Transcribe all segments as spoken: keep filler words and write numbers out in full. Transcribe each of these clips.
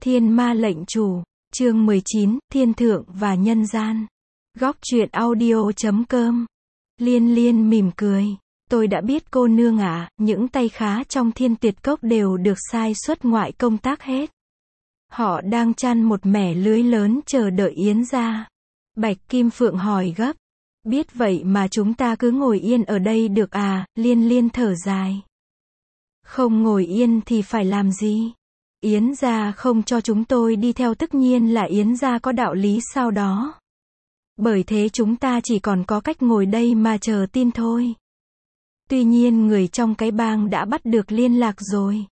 Thiên ma lệnh chủ, chương mười chín, Thiên thượng và nhân gian. Góc truyện audio chấm com. Liên Liên mỉm cười. Tôi đã biết cô nương ạ, những tay khá trong Thiên Tuyệt Cốc đều được sai xuất ngoại công tác hết. Họ đang chăn một mẻ lưới lớn chờ đợi yến ra. Bạch Kim Phượng hỏi gấp. Biết vậy mà chúng ta cứ ngồi yên ở đây được à, Liên Liên thở dài. Không ngồi yên thì phải làm gì? Yến gia không cho chúng tôi đi theo tất nhiên là Yến gia có đạo lý sao đó. Bởi thế chúng ta chỉ còn có cách ngồi đây mà chờ tin thôi. Tuy nhiên người trong cái bang đã bắt được liên lạc rồi.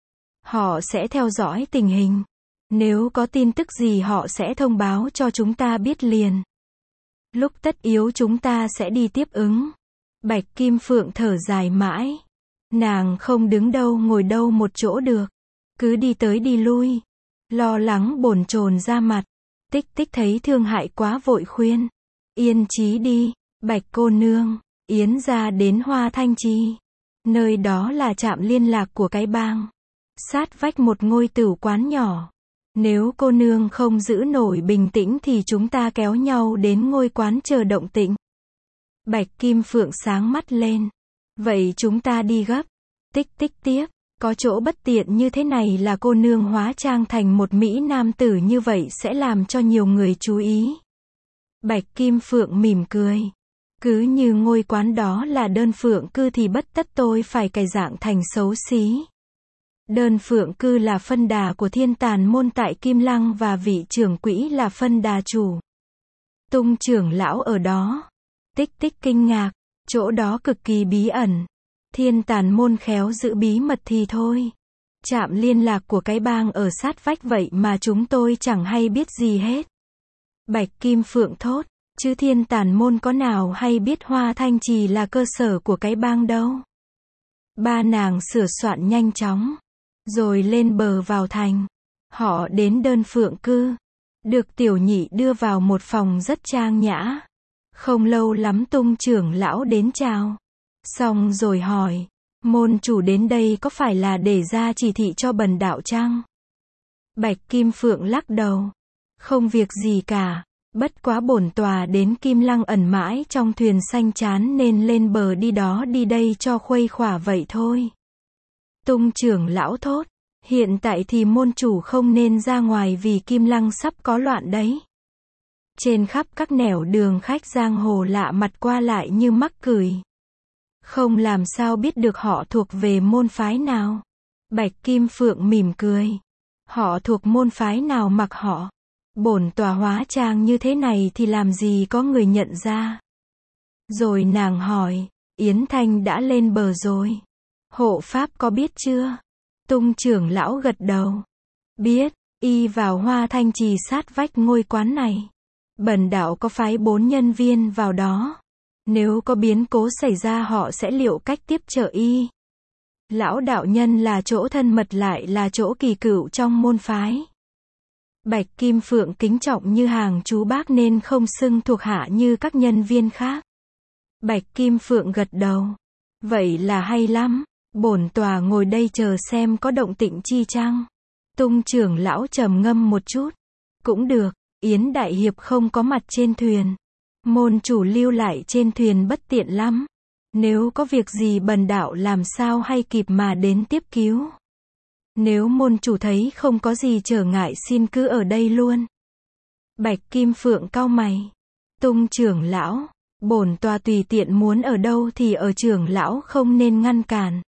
Họ sẽ theo dõi tình hình. Nếu có tin tức gì họ sẽ thông báo cho chúng ta biết liền. Lúc tất yếu chúng ta sẽ đi tiếp ứng. Bạch Kim Phượng thở dài mãi. Nàng không đứng đâu ngồi đâu một chỗ được. Cứ đi tới đi lui. Lo lắng bồn chồn ra mặt. Tích Tích thấy thương hại quá vội khuyên. Yên chí đi, Bạch cô nương. Yến ra đến Hoa Thanh Trì. Nơi đó là trạm liên lạc của cái bang. Sát vách một ngôi tửu quán nhỏ. Nếu cô nương không giữ nổi bình tĩnh thì chúng ta kéo nhau đến ngôi quán chờ động tĩnh. Bạch Kim Phượng sáng mắt lên. Vậy chúng ta đi gấp. Tích Tích tiếp. Có chỗ bất tiện như thế này là cô nương hóa trang thành một mỹ nam tử như vậy sẽ làm cho nhiều người chú ý. Bạch Kim Phượng mỉm cười. Cứ như ngôi quán đó là đơn phượng cư thì bất tất tôi phải cải dạng thành xấu xí. Đơn phượng cư là phân đà của Thiên Tàn môn tại Kim Lăng và vị trưởng quỹ là phân đà chủ. Tung trưởng lão ở đó. Tích Tích kinh ngạc. Chỗ đó cực kỳ bí ẩn. Thiên Tàn môn khéo giữ bí mật thì thôi. Trạm liên lạc của cái bang ở sát vách vậy mà chúng tôi chẳng hay biết gì hết. Bạch Kim Phượng thốt. Chứ Thiên Tàn môn có nào hay biết Hoa Thanh Trì là cơ sở của cái bang đâu. Ba nàng sửa soạn nhanh chóng. Rồi lên bờ vào thành. Họ đến đơn phượng cư. Được tiểu nhị đưa vào một phòng rất trang nhã. Không lâu lắm Tung trưởng lão đến chào. Xong rồi hỏi. Môn chủ đến đây có phải là để ra chỉ thị cho bần đạo chăng? Bạch Kim Phượng lắc đầu. Không việc gì cả. Bất quá bổn tòa đến Kim Lăng ẩn mãi trong thuyền xanh chán nên lên bờ đi đó đi đây cho khuây khỏa vậy thôi. Tung trưởng lão thốt. Hiện tại thì môn chủ không nên ra ngoài vì Kim Lăng sắp có loạn đấy. Trên khắp các nẻo đường khách giang hồ lạ mặt qua lại như mắc cười. Không làm sao biết được họ thuộc về môn phái nào. Bạch Kim Phượng mỉm cười. Họ thuộc môn phái nào mặc họ. Bổn tòa hóa trang như thế này thì làm gì có người nhận ra. Rồi nàng hỏi. Yến Thanh đã lên bờ rồi. Hộ pháp có biết chưa? Tung trưởng lão gật đầu. Biết, y vào Hoa Thanh Trì sát vách ngôi quán này. Bần đạo có phái bốn nhân viên vào đó. Nếu có biến cố xảy ra họ sẽ liệu cách tiếp trợ y. Lão đạo nhân là chỗ thân mật lại là chỗ kỳ cựu trong môn phái. Bạch Kim Phượng kính trọng như hàng chú bác nên không xưng thuộc hạ như các nhân viên khác. Bạch Kim Phượng gật đầu. Vậy là hay lắm. Bổn tòa ngồi đây chờ xem có động tĩnh chi chăng. Tung trưởng lão trầm ngâm một chút. Cũng được, Yến Đại Hiệp không có mặt trên thuyền. Môn chủ lưu lại trên thuyền bất tiện lắm. Nếu có việc gì bần đạo làm sao hay kịp mà đến tiếp cứu. Nếu môn chủ thấy không có gì trở ngại xin cứ ở đây luôn. Bạch Kim Phượng cau mày. Tung trưởng lão. Bổn tòa tùy tiện muốn ở đâu thì ở, trưởng lão không nên ngăn cản.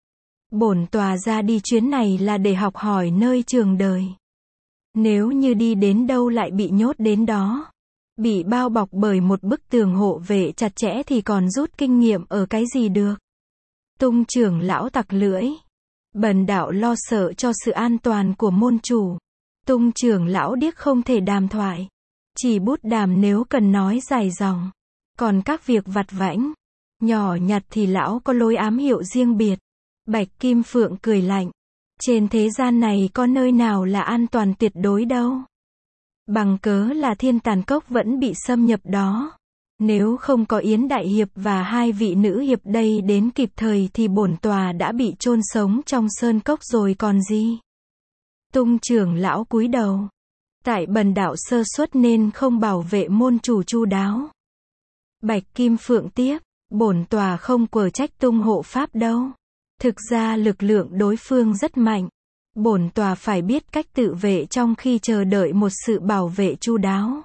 Bổn tòa ra đi chuyến này là để học hỏi nơi trường đời. Nếu như đi đến đâu lại bị nhốt đến đó. Bị bao bọc bởi một bức tường hộ vệ chặt chẽ thì còn rút kinh nghiệm ở cái gì được. Tung trưởng lão tặc lưỡi. Bần đạo lo sợ cho sự an toàn của môn chủ. Tung trưởng lão điếc không thể đàm thoại. Chỉ bút đàm nếu cần nói dài dòng. Còn các việc vặt vãnh, nhỏ nhặt thì lão có lối ám hiệu riêng biệt. Bạch Kim Phượng cười lạnh. Trên thế gian này có nơi nào là an toàn tuyệt đối đâu. Bằng cớ là Thiên Tàn Cốc vẫn bị xâm nhập đó. Nếu không có Yến Đại Hiệp và hai vị nữ hiệp đây đến kịp thời thì bổn tòa đã bị chôn sống trong sơn cốc rồi còn gì. Tung trưởng lão cúi đầu. Tại bần đạo sơ suất nên không bảo vệ môn chủ chu đáo. Bạch Kim Phượng tiếp, bổn tòa không quở trách Tung hộ pháp đâu. Thực ra lực lượng đối phương rất mạnh. Bổn tòa phải biết cách tự vệ trong khi chờ đợi một sự bảo vệ chu đáo.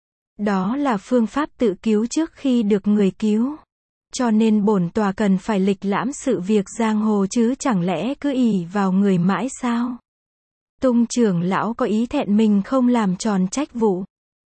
Đó là phương pháp tự cứu trước khi được người cứu. Cho nên bổn tòa cần phải lịch lãm sự việc giang hồ chứ chẳng lẽ cứ ỷ vào người mãi sao? Tung trưởng lão có ý thẹn mình không làm tròn trách vụ.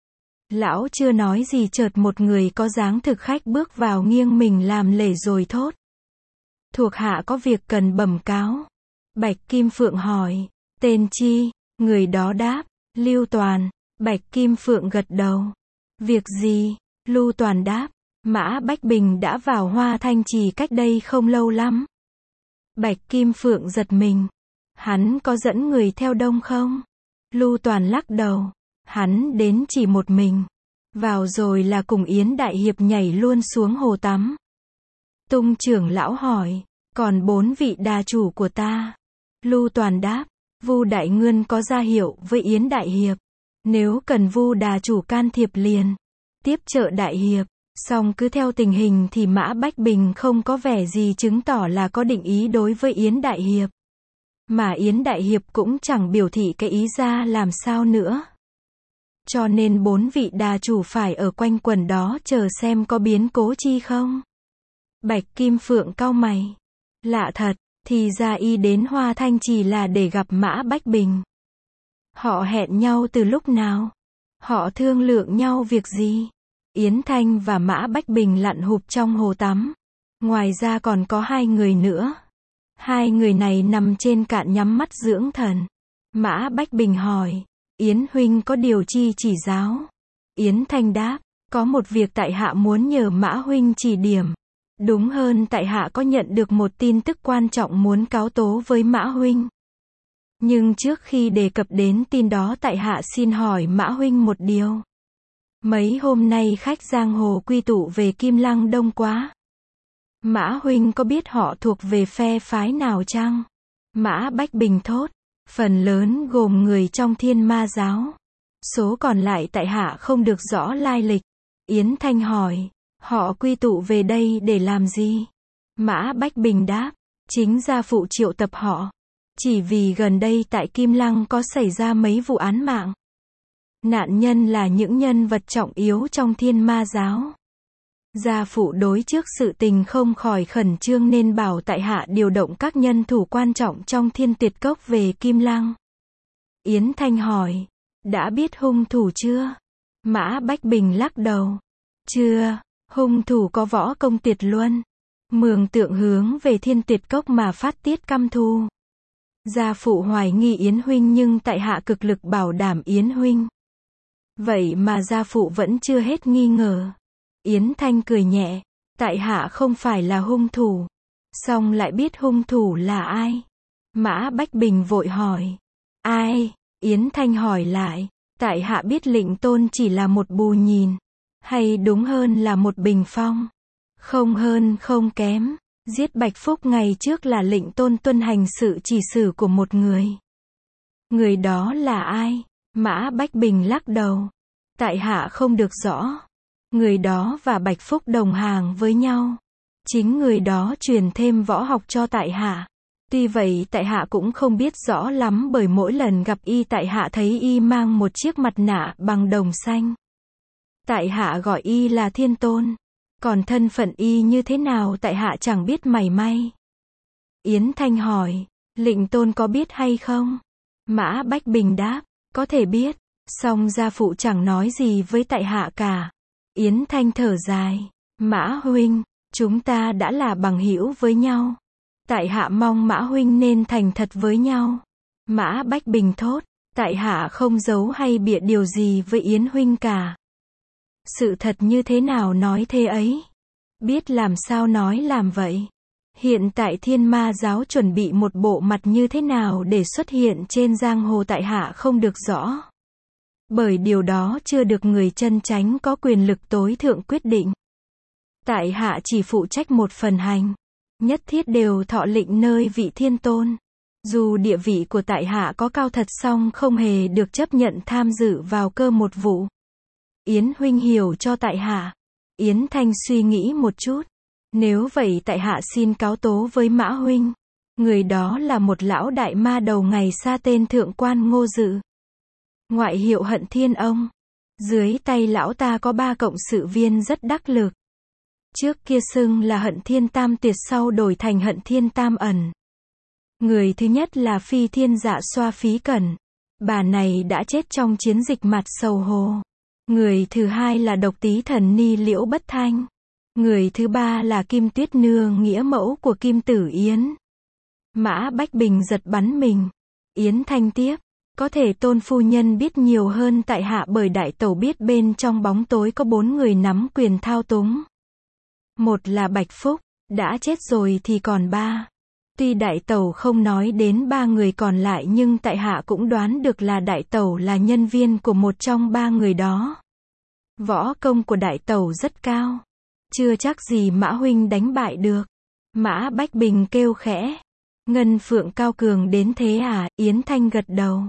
Lão chưa nói gì chợt một người có dáng thực khách bước vào nghiêng mình làm lễ rồi thốt. Thuộc hạ có việc cần bẩm cáo. Bạch Kim Phượng hỏi, tên chi? Người đó đáp, Lưu Toàn. Bạch Kim Phượng gật đầu. Việc gì? Lưu Toàn đáp, Mã Bách Bình đã vào Hoa Thanh Trì cách đây không lâu lắm. Bạch Kim Phượng giật mình. Hắn có dẫn người theo đông không? Lưu Toàn lắc đầu. Hắn đến chỉ một mình. Vào rồi là cùng Yến Đại Hiệp nhảy luôn xuống hồ tắm. Tung trưởng lão hỏi, còn bốn vị đà chủ của ta? Lưu Toàn đáp, Vu Đại Ngươn có ra hiệu với Yến Đại Hiệp. Nếu cần Vu đà chủ can thiệp liền tiếp trợ Đại Hiệp. Song cứ theo tình hình thì Mã Bách Bình không có vẻ gì chứng tỏ là có định ý đối với Yến Đại Hiệp. Mà Yến Đại Hiệp cũng chẳng biểu thị cái ý ra làm sao nữa. Cho nên bốn vị đà chủ phải ở quanh quần đó chờ xem có biến cố chi không. Bạch Kim Phượng cau mày. Lạ thật, thì ra y đến Hoa Thanh Trì là để gặp Mã Bách Bình. Họ hẹn nhau từ lúc nào? Họ thương lượng nhau việc gì? Yến Thanh và Mã Bách Bình lặn hụp trong hồ tắm. Ngoài ra còn có hai người nữa. Hai người này nằm trên cạn nhắm mắt dưỡng thần. Mã Bách Bình hỏi, Yến huynh có điều chi chỉ giáo? Yến Thanh đáp, có một việc tại hạ muốn nhờ Mã huynh chỉ điểm. Đúng hơn tại hạ có nhận được một tin tức quan trọng muốn cáo tố với Mã huynh. Nhưng trước khi đề cập đến tin đó tại hạ xin hỏi Mã huynh một điều. Mấy hôm nay khách giang hồ quy tụ về Kim Lăng đông quá. Mã huynh có biết họ thuộc về phe phái nào chăng? Mã Bách Bình thốt, phần lớn gồm người trong Thiên Ma giáo. Số còn lại tại hạ không được rõ lai lịch. Yến Thanh hỏi, họ quy tụ về đây để làm gì? Mã Bách Bình đáp, chính gia phụ triệu tập họ. Chỉ vì gần đây tại Kim Lăng có xảy ra mấy vụ án mạng. Nạn nhân là những nhân vật trọng yếu trong Thiên Ma giáo. Gia phụ đối trước sự tình không khỏi khẩn trương nên bảo tại hạ điều động các nhân thủ quan trọng trong Thiên Tuyệt Cốc về Kim Lăng. Yến Thanh hỏi, đã biết hung thủ chưa? Mã Bách Bình lắc đầu. Chưa, hung thủ có võ công tuyệt luân. Mường tượng hướng về Thiên Tuyệt Cốc mà phát tiết căm thù. Gia phụ hoài nghi Yến huynh nhưng tại hạ cực lực bảo đảm Yến huynh. Vậy mà gia phụ vẫn chưa hết nghi ngờ. Yến Thanh cười nhẹ, tại hạ không phải là hung thủ. Song lại biết hung thủ là ai? Mã Bách Bình vội hỏi. Ai? Yến Thanh hỏi lại, tại hạ biết Lệnh Tôn chỉ là một bù nhìn. Hay đúng hơn là một bình phong. Không hơn không kém. Giết Bạch Phúc ngày trước là Lệnh Tôn tuân hành sự chỉ xử của một người. Người đó là ai? Mã Bách Bình lắc đầu. Tại hạ không được rõ. Người đó và Bạch Phúc đồng hàng với nhau. Chính người đó truyền thêm võ học cho tại hạ. Tuy vậy tại hạ cũng không biết rõ lắm bởi mỗi lần gặp y tại hạ thấy y mang một chiếc mặt nạ bằng đồng xanh. Tại hạ gọi y là Thiên Tôn. Còn thân phận y như thế nào tại hạ chẳng biết mảy may. Yến Thanh hỏi, Lệnh Tôn có biết hay không? Mã Bách Bình đáp, có thể biết. Song gia phụ chẳng nói gì với tại hạ cả. Yến Thanh thở dài, Mã huynh, chúng ta đã là bằng hữu với nhau. Tại hạ mong Mã huynh nên thành thật với nhau. Mã Bách Bình thốt, tại hạ không giấu hay bịa điều gì với Yến huynh cả. Sự thật như thế nào nói thế ấy. Biết làm sao nói làm vậy. Hiện tại Thiên Ma giáo chuẩn bị một bộ mặt như thế nào để xuất hiện trên giang hồ tại hạ không được rõ. Bởi điều đó chưa được người chân chánh có quyền lực tối thượng quyết định. Tại hạ chỉ phụ trách một phần hành. Nhất thiết đều thọ lệnh nơi vị Thiên Tôn. Dù địa vị của tại hạ có cao thật song không hề được chấp nhận tham dự vào cơ một vụ. Yến huynh hiểu cho tại hạ. Yến Thanh suy nghĩ một chút. Nếu vậy tại hạ xin cáo tố với Mã huynh. Người đó là một lão đại ma đầu ngày xa tên thượng quan Ngô Dự. Ngoại hiệu Hận Thiên Ông. Dưới tay lão ta có ba cộng sự viên rất đắc lực. Trước kia xưng là Hận Thiên Tam Tuyệt, sau đổi thành Hận Thiên Tam Ẩn. Người thứ nhất là Phi Thiên Dạ Xoa Phí Cẩn. Bà này đã chết trong chiến dịch Mặt Sầu Hồ. Người thứ hai là Độc Tý Thần Ni Liễu Bất Thanh. Người thứ ba là Kim Tuyết Nương, nghĩa mẫu của Kim Tử Yến. Mã Bách Bình giật bắn mình. Yến Thanh tiếp. Có thể tôn phu nhân biết nhiều hơn tại hạ, bởi đại tẩu biết bên trong bóng tối có bốn người nắm quyền thao túng. Một là Bạch Phúc, đã chết rồi thì còn ba. Tuy đại tẩu không nói đến ba người còn lại nhưng tại hạ cũng đoán được là đại tẩu là nhân viên của một trong ba người đó. Võ công của đại tẩu rất cao. Chưa chắc gì Mã huynh đánh bại được. Mã Bách Bình kêu khẽ. Ngân Phượng cao cường đến thế à? Yến Thanh gật đầu.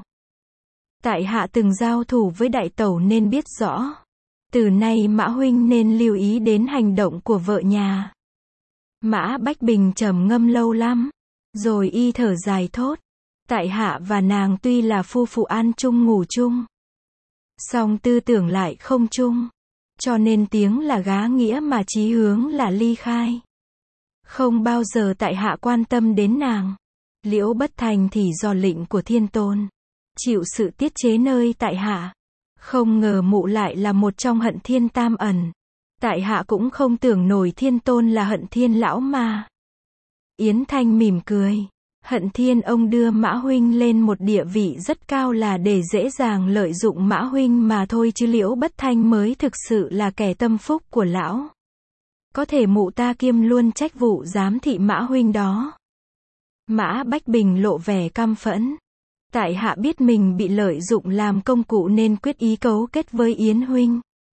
Tại hạ từng giao thủ với đại tẩu nên biết rõ. Từ nay Mã huynh nên lưu ý đến hành động của vợ nhà. Mã Bách Bình trầm ngâm lâu lắm. Rồi y thở dài thốt. Tại hạ và nàng tuy là phu phụ ăn chung ngủ chung. Song tư tưởng lại không chung. Cho nên tiếng là gá nghĩa mà chí hướng là ly khai. Không bao giờ tại hạ quan tâm đến nàng. Liễu Bất Thành thì do lệnh của Thiên Tôn. Chịu sự tiết chế nơi tại hạ. Không ngờ mụ lại là một trong Hận Thiên Tam Ẩn. Tại hạ cũng không tưởng nổi Thiên Tôn là Hận Thiên lão mà. Yến Thanh mỉm cười. Hận Thiên ông đưa Mã huynh lên một địa vị rất cao là để dễ dàng lợi dụng Mã huynh mà thôi, chứ Liễu Bất Thanh mới thực sự là kẻ tâm phúc của lão. Có thể mụ ta kiêm luôn trách vụ giám thị Mã huynh đó. Mã Bách Bình lộ vẻ căm phẫn. Tại hạ biết mình bị lợi dụng làm công cụ nên quyết ý cấu kết với Yến huynh.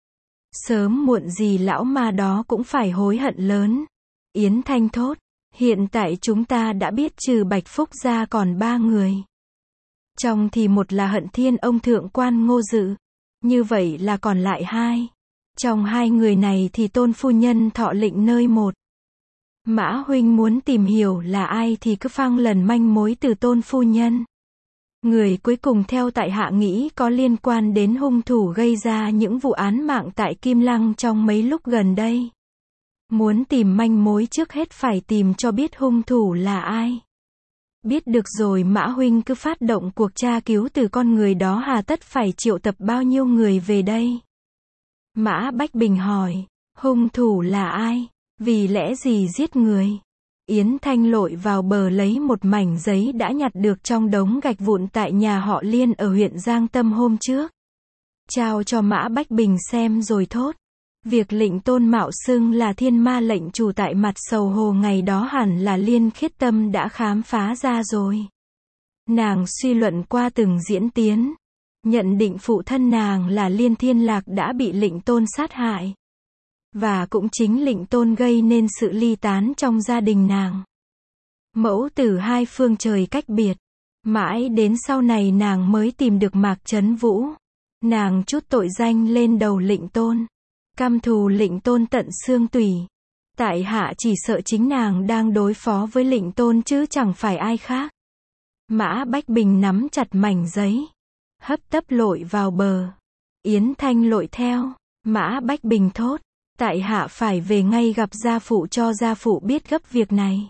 Sớm muộn gì lão ma đó cũng phải hối hận lớn. Yến Thanh thốt. Hiện tại chúng ta đã biết trừ Bạch Phúc ra còn ba người. Trong thì một là Hận Thiên ông thượng quan Ngô Dự. Như vậy là còn lại hai. Trong hai người này thì tôn phu nhân thọ lệnh nơi một. Mã huynh muốn tìm hiểu là ai thì cứ phang lần manh mối từ tôn phu nhân. Người cuối cùng theo tại hạ nghĩ có liên quan đến hung thủ gây ra những vụ án mạng tại Kim Lăng trong mấy lúc gần đây. Muốn tìm manh mối trước hết phải tìm cho biết hung thủ là ai. Biết được rồi Mã huynh cứ phát động cuộc tra cứu từ con người đó, hà tất phải triệu tập bao nhiêu người về đây? Mã Bách Bình hỏi. Hung thủ là ai? Vì lẽ gì giết người? Yến Thanh lội vào bờ lấy một mảnh giấy đã nhặt được trong đống gạch vụn tại nhà họ Liên ở huyện Giang Tâm hôm trước. Trao cho Mã Bách Bình xem rồi thốt. Việc lệnh tôn mạo xưng là thiên ma lệnh chủ tại Mặt Sầu Hồ ngày đó hẳn là Liên Khiết Tâm đã khám phá ra rồi. Nàng suy luận qua từng diễn tiến. Nhận định phụ thân nàng là Liên Thiên Lạc đã bị lệnh tôn sát hại. Và cũng chính lệnh tôn gây nên sự ly tán trong gia đình nàng. Mẫu tử hai phương trời cách biệt. Mãi đến sau này nàng mới tìm được Mạc Trấn Vũ. Nàng trút tội danh lên đầu lệnh tôn. Căm thù lệnh tôn tận xương tủy. Tại hạ chỉ sợ chính nàng đang đối phó với lệnh tôn chứ chẳng phải ai khác. Mã Bách Bình nắm chặt mảnh giấy. Hấp tấp lội vào bờ. Yến Thanh lội theo. Mã Bách Bình thốt. Tại hạ phải về ngay gặp gia phụ cho gia phụ biết gấp việc này.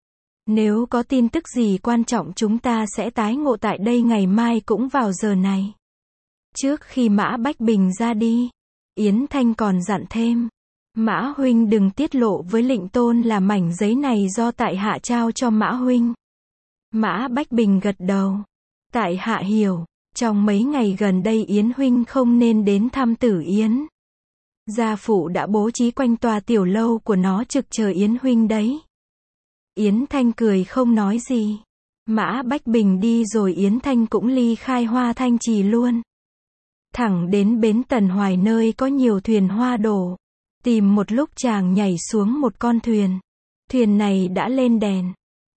Nếu có tin tức gì quan trọng chúng ta sẽ tái ngộ tại đây ngày mai cũng vào giờ này. Trước khi Mã Bách Bình ra đi, Yến Thanh còn dặn thêm. Mã huynh đừng tiết lộ với lệnh tôn là mảnh giấy này do tại hạ trao cho Mã huynh. Mã Bách Bình gật đầu. Tại hạ hiểu, trong mấy ngày gần đây Yến huynh không nên đến thăm Tử Yến. Gia phụ đã bố trí quanh tòa tiểu lâu của nó trực chờ Yến huynh đấy. Yến Thanh cười không nói gì. Mã Bách Bình đi rồi Yến Thanh cũng ly khai Hoa Thanh Trì luôn. Thẳng đến bến Tần Hoài nơi có nhiều thuyền hoa đổ. Tìm một lúc chàng nhảy xuống một con thuyền. Thuyền này đã lên đèn.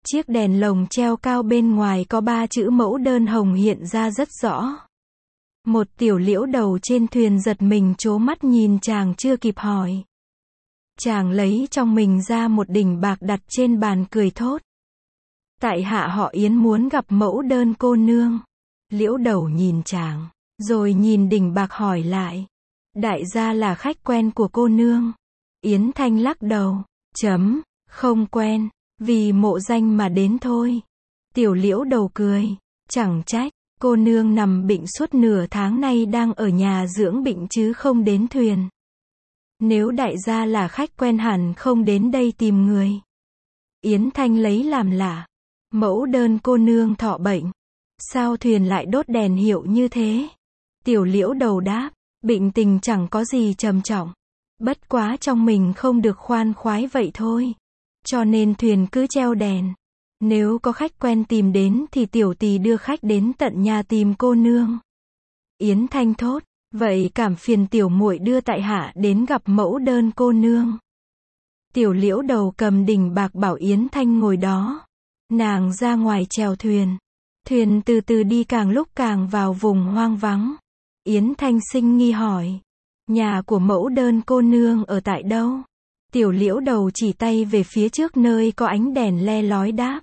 Chiếc đèn lồng treo cao bên ngoài có ba chữ mẫu đơn hồng hiện ra rất rõ. Một tiểu liễu đầu trên thuyền giật mình trố mắt nhìn chàng chưa kịp hỏi. Chàng lấy trong mình ra một đỉnh bạc đặt trên bàn cười thốt. Tại hạ họ Yến muốn gặp mẫu đơn cô nương. Liễu đầu nhìn chàng, rồi nhìn đỉnh bạc hỏi lại. Đại gia là khách quen của cô nương. Yến Thanh lắc đầu, chấm, không quen, vì mộ danh mà đến thôi. Tiểu liễu đầu cười, chẳng trách, cô nương nằm bệnh suốt nửa tháng nay đang ở nhà dưỡng bệnh chứ không đến thuyền. Nếu đại gia là khách quen hẳn không đến đây tìm người. Yến Thanh lấy làm lạ. Mẫu đơn cô nương thọ bệnh. Sao thuyền lại đốt đèn hiệu như thế? Tiểu liễu đầu đáp, bệnh tình chẳng có gì trầm trọng. Bất quá trong mình không được khoan khoái vậy thôi. Cho nên thuyền cứ treo đèn. Nếu có khách quen tìm đến thì tiểu tỳ đưa khách đến tận nhà tìm cô nương. Yến Thanh thốt, vậy cảm phiền tiểu muội đưa tại hạ đến gặp mẫu đơn cô nương. Tiểu liễu đầu cầm đỉnh bạc bảo Yến Thanh ngồi đó. Nàng ra ngoài chèo thuyền. Thuyền từ từ đi càng lúc càng vào vùng hoang vắng. Yến Thanh sinh nghi hỏi. Nhà của mẫu đơn cô nương ở tại đâu? Tiểu liễu đầu chỉ tay về phía trước nơi có ánh đèn le lói đáp.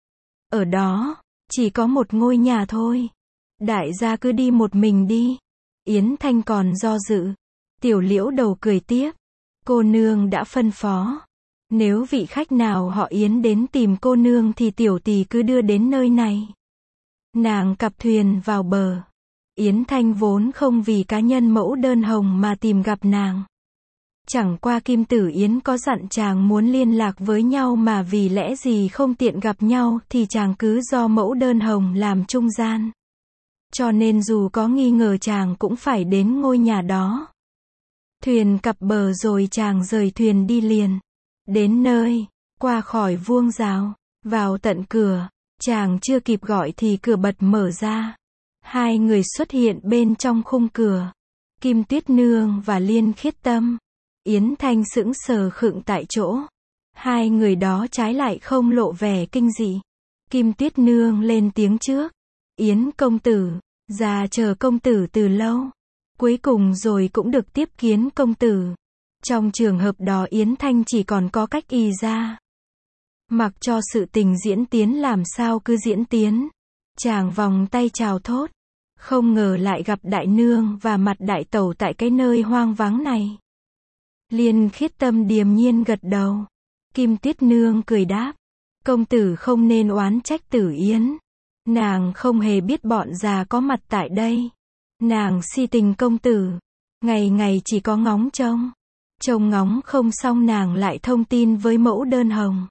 Ở đó, chỉ có một ngôi nhà thôi. Đại gia cứ đi một mình đi. Yến Thanh còn do dự. Tiểu liễu đầu cười tiếp. Cô nương đã phân phó. Nếu vị khách nào họ Yến đến tìm cô nương thì tiểu tỳ cứ đưa đến nơi này. Nàng cặp thuyền vào bờ. Yến Thanh vốn không vì cá nhân mẫu đơn hồng mà tìm gặp nàng. Chẳng qua Kim Tử Yến có dặn chàng muốn liên lạc với nhau mà vì lẽ gì không tiện gặp nhau thì chàng cứ do mẫu đơn hồng làm trung gian. Cho nên dù có nghi ngờ chàng cũng phải đến ngôi nhà đó. Thuyền cập bờ rồi chàng rời thuyền đi liền. Đến nơi, qua khỏi vuông rào, vào tận cửa, chàng chưa kịp gọi thì cửa bật mở ra. Hai người xuất hiện bên trong khung cửa. Kim Tuyết Nương và Liên Khiết Tâm. Yến Thanh sững sờ khựng tại chỗ. Hai người đó trái lại không lộ vẻ kinh dị. Kim Tuyết Nương lên tiếng trước. Yến công tử, già chờ công tử từ lâu. Cuối cùng rồi cũng được tiếp kiến công tử. Trong trường hợp đó Yến Thanh chỉ còn có cách y ra. Mặc cho sự tình diễn tiến làm sao cứ diễn tiến. Chàng vòng tay chào thốt. Không ngờ lại gặp đại nương và mặt đại tẩu tại cái nơi hoang vắng này. Liên Khiết Tâm điềm nhiên gật đầu. Kim Tuyết Nương cười đáp. Công tử không nên oán trách Tử Yến. Nàng không hề biết bọn già có mặt tại đây. Nàng si tình công tử. Ngày ngày chỉ có ngóng trông. Trông ngóng không xong nàng lại thông tin với mẫu đơn hồng.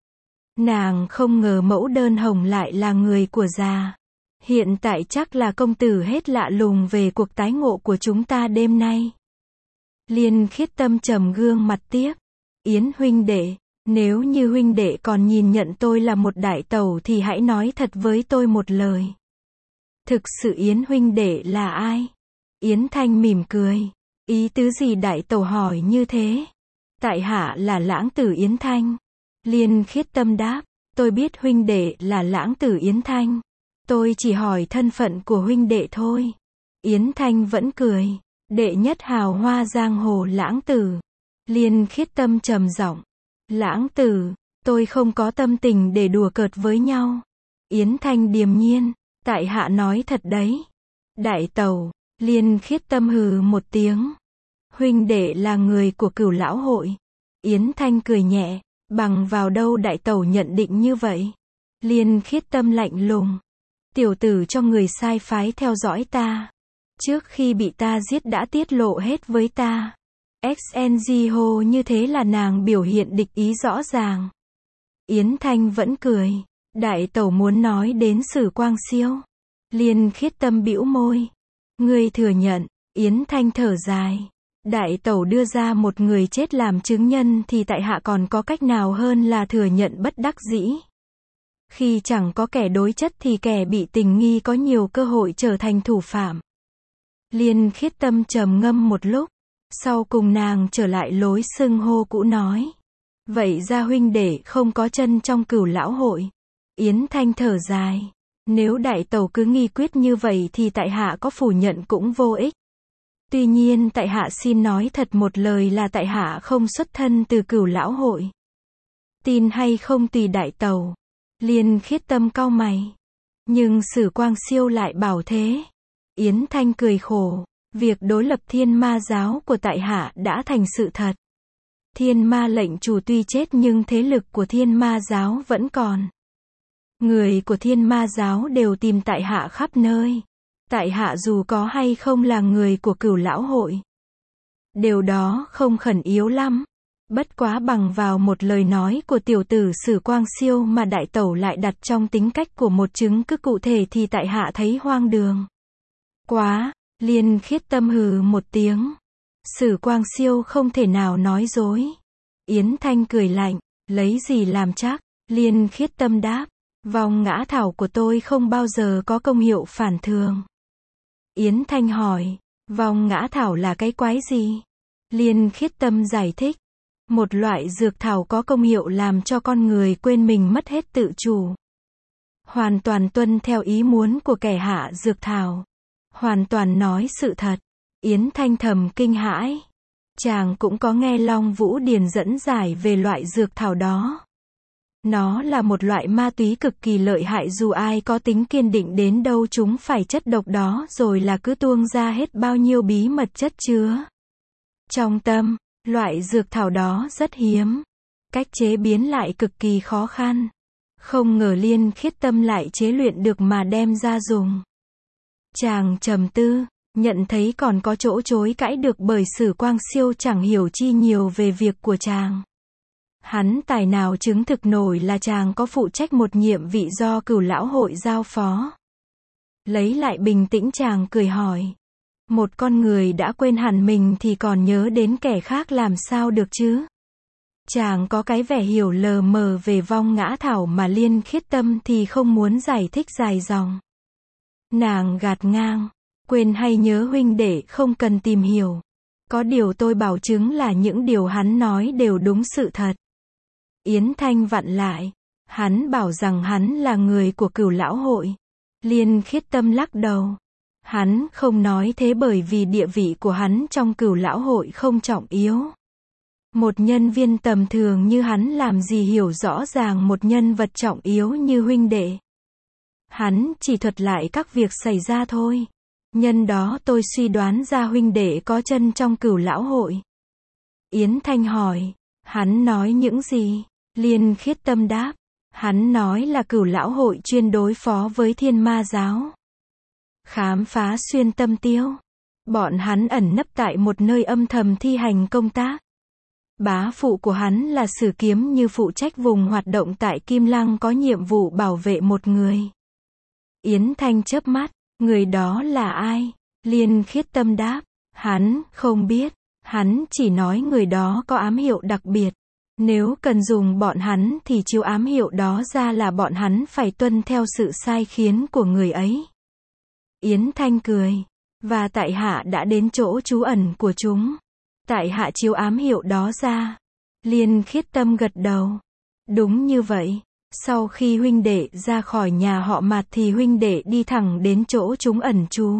Nàng không ngờ mẫu đơn hồng lại là người của già. Hiện tại chắc là công tử hết lạ lùng về cuộc tái ngộ của chúng ta đêm nay. Liên Khiết Tâm trầm gương mặt tiếp. Yến huynh đệ, nếu như huynh đệ còn nhìn nhận tôi là một đại tẩu thì hãy nói thật với tôi một lời. Thực sự Yến huynh đệ là ai? Yến Thanh mỉm cười. Ý tứ gì đại tẩu hỏi như thế? Tại hạ là lãng tử Yến Thanh. Liên Khiết Tâm đáp. Tôi biết huynh đệ là lãng tử Yến Thanh. Tôi chỉ hỏi thân phận của huynh đệ thôi. Yến Thanh vẫn cười. Đệ nhất hào hoa giang hồ lãng tử. Liên Khiết Tâm trầm giọng. Lãng tử, tôi không có tâm tình để đùa cợt với nhau. Yến Thanh điềm nhiên. Tại hạ nói thật đấy. Đại tẩu. Liên Khiết Tâm hừ một tiếng. Huynh đệ là người của Cửu Lão hội. Yến Thanh cười nhẹ. Bằng vào đâu đại tẩu nhận định như vậy? Liên Khiết Tâm lạnh lùng. Tiểu tử cho người sai phái theo dõi ta. Trước khi bị ta giết đã tiết lộ hết với ta. ích en giê hô như thế là nàng biểu hiện địch ý rõ ràng. Yến Thanh vẫn cười. Đại tẩu muốn nói đến Sử Quang Siêu. Liên Khiết Tâm bĩu môi. Ngươi thừa nhận. Yến Thanh thở dài. Đại tẩu đưa ra một người chết làm chứng nhân thì tại hạ còn có cách nào hơn là thừa nhận bất đắc dĩ. Khi chẳng có kẻ đối chất thì kẻ bị tình nghi có nhiều cơ hội trở thành thủ phạm. Liên Khiết Tâm trầm ngâm một lúc. Sau cùng nàng trở lại lối xưng hô cũ nói. Vậy ra huynh đệ không có chân trong Cửu Lão hội. Yến Thanh thở dài. Nếu đại tẩu cứ nghi quyết như vậy thì tại hạ có phủ nhận cũng vô ích. Tuy nhiên tại hạ xin nói thật một lời là tại hạ không xuất thân từ Cửu Lão hội. Tin hay không tùy đại tẩu. Liên Khiết Tâm cau mày. Nhưng Sử Quang Siêu lại bảo thế. Yến Thanh cười khổ. Việc đối lập Thiên Ma giáo của tại hạ đã thành sự thật. Thiên Ma lệnh chủ tuy chết nhưng thế lực của Thiên Ma giáo vẫn còn. Người của Thiên Ma giáo đều tìm tại hạ khắp nơi. Tại hạ dù có hay không là người của Cửu Lão hội. Điều đó không khẩn yếu lắm. Bất quá bằng vào một lời nói của tiểu tử Sử Quang Siêu mà đại tẩu lại đặt trong tính cách của một chứng cứ cụ thể thì tại hạ thấy hoang đường. Quá, Liên Khiết Tâm hừ một tiếng. Sử Quang Siêu không thể nào nói dối. Yến Thanh cười lạnh, lấy gì làm chắc? Liên Khiết Tâm đáp, vòng ngã thảo của tôi không bao giờ có công hiệu phản thường. Yến Thanh hỏi, vòng ngã thảo là cái quái gì? Liên Khiết Tâm giải thích, một loại dược thảo có công hiệu làm cho con người quên mình mất hết tự chủ. Hoàn toàn tuân theo ý muốn của kẻ hạ dược thảo. Hoàn toàn nói sự thật. Yến Thanh thầm kinh hãi. Chàng cũng có nghe Long Vũ Điền dẫn giải về loại dược thảo đó. Nó là một loại ma túy cực kỳ lợi hại, dù ai có tính kiên định đến đâu chúng phải chất độc đó rồi là cứ tuông ra hết bao nhiêu bí mật chất chứa. Trong tâm, loại dược thảo đó rất hiếm. Cách chế biến lại cực kỳ khó khăn. Không ngờ Liên Khiết Tâm lại chế luyện được mà đem ra dùng. Chàng trầm tư, nhận thấy còn có chỗ chối cãi được bởi Sử Quang Siêu chẳng hiểu chi nhiều về việc của chàng. Hắn tài nào chứng thực nổi là chàng có phụ trách một nhiệm vị do Cửu Lão hội giao phó. Lấy lại bình tĩnh chàng cười hỏi. Một con người đã quên hẳn mình thì còn nhớ đến kẻ khác làm sao được chứ? Chàng có cái vẻ hiểu lờ mờ về vong ngã thảo mà Liên Khiết Tâm thì không muốn giải thích dài dòng. Nàng gạt ngang, quên hay nhớ huynh đệ không cần tìm hiểu. Có điều tôi bảo chứng là những điều hắn nói đều đúng sự thật. Yến Thanh vặn lại, hắn bảo rằng hắn là người của Cửu Lão hội. Liên Khiết Tâm lắc đầu. Hắn không nói thế bởi vì địa vị của hắn trong Cửu Lão hội không trọng yếu. Một nhân viên tầm thường như hắn làm gì hiểu rõ ràng một nhân vật trọng yếu như huynh đệ. Hắn chỉ thuật lại các việc xảy ra thôi. Nhân đó tôi suy đoán ra huynh đệ có chân trong Cửu Lão hội. Yến Thanh hỏi, hắn nói những gì? Liên Khiết Tâm đáp, hắn nói là Cửu Lão hội chuyên đối phó với Thiên Ma giáo. Khám phá xuyên tâm tiêu. Bọn hắn ẩn nấp tại một nơi âm thầm thi hành công tác. Bá phụ của hắn là Sử Kiếm Như phụ trách vùng hoạt động tại Kim Lăng có nhiệm vụ bảo vệ một người. Yến Thanh chớp mắt, người đó là ai? Liên Khiết Tâm đáp, hắn không biết, hắn chỉ nói người đó có ám hiệu đặc biệt. Nếu cần dùng bọn hắn thì chiếu ám hiệu đó ra là bọn hắn phải tuân theo sự sai khiến của người ấy. Yến Thanh cười, và tại hạ đã đến chỗ trú ẩn của chúng. Tại hạ chiếu ám hiệu đó ra. Liên Khiết Tâm gật đầu. Đúng như vậy. Sau khi huynh đệ ra khỏi nhà họ Mạt thì huynh đệ đi thẳng đến chỗ chúng ẩn trú.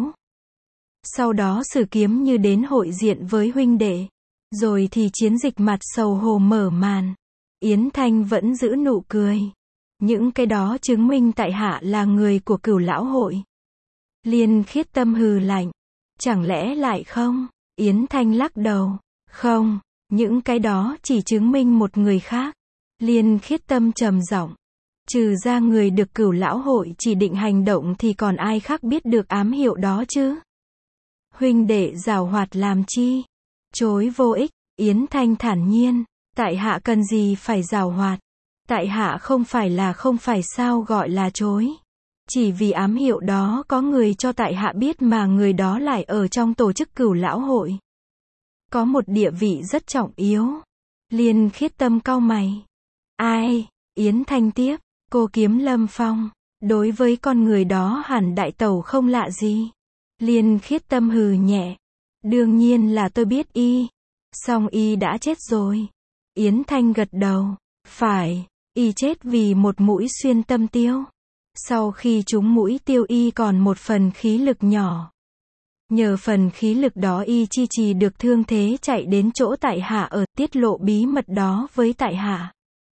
Sau đó Sử Kiếm Như đến hội diện với huynh đệ. Rồi thì chiến dịch Mặt Sầu Hồ mở màn. Yến Thanh vẫn giữ nụ cười. Những cái đó chứng minh tại hạ là người của Cửu Lão hội. Liên Khiết Tâm hừ lạnh. Chẳng lẽ lại không? Yến Thanh lắc đầu. Không, những cái đó chỉ chứng minh một người khác. Liên Khiết Tâm trầm giọng. Trừ ra người được Cửu Lão hội chỉ định hành động thì còn ai khác biết được ám hiệu đó chứ? Huynh đệ giảo hoạt làm chi? Chối vô ích. Yến Thanh thản nhiên. Tại hạ cần gì phải giảo hoạt? Tại hạ không phải là không phải sao gọi là chối. Chỉ vì ám hiệu đó có người cho tại hạ biết mà người đó lại ở trong tổ chức Cửu Lão hội. Có một địa vị rất trọng yếu. Liên Khiết Tâm cau mày. Ai? Yến Thanh tiếp. Cô Kiếm Lâm Phong. Đối với con người đó hẳn đại tẩu không lạ gì. Liên Khiết Tâm hừ nhẹ. Đương nhiên là tôi biết y. Song y đã chết rồi. Yến Thanh gật đầu. Phải. Y chết vì một mũi xuyên tâm tiêu. Sau khi trúng mũi tiêu y còn một phần khí lực nhỏ. Nhờ phần khí lực đó y chi trì được thương thế chạy đến chỗ tại hạ ở, tiết lộ bí mật đó với tại hạ.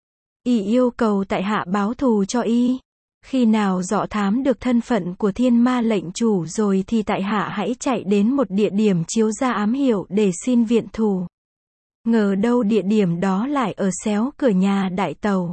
Y yêu cầu tại hạ báo thù cho y. Khi nào dọ thám được thân phận của thiên ma lệnh chủ rồi thì tại hạ hãy chạy đến một địa điểm chiếu ra ám hiệu để xin viện thù. Ngờ đâu địa điểm đó lại ở xéo cửa nhà đại tẩu.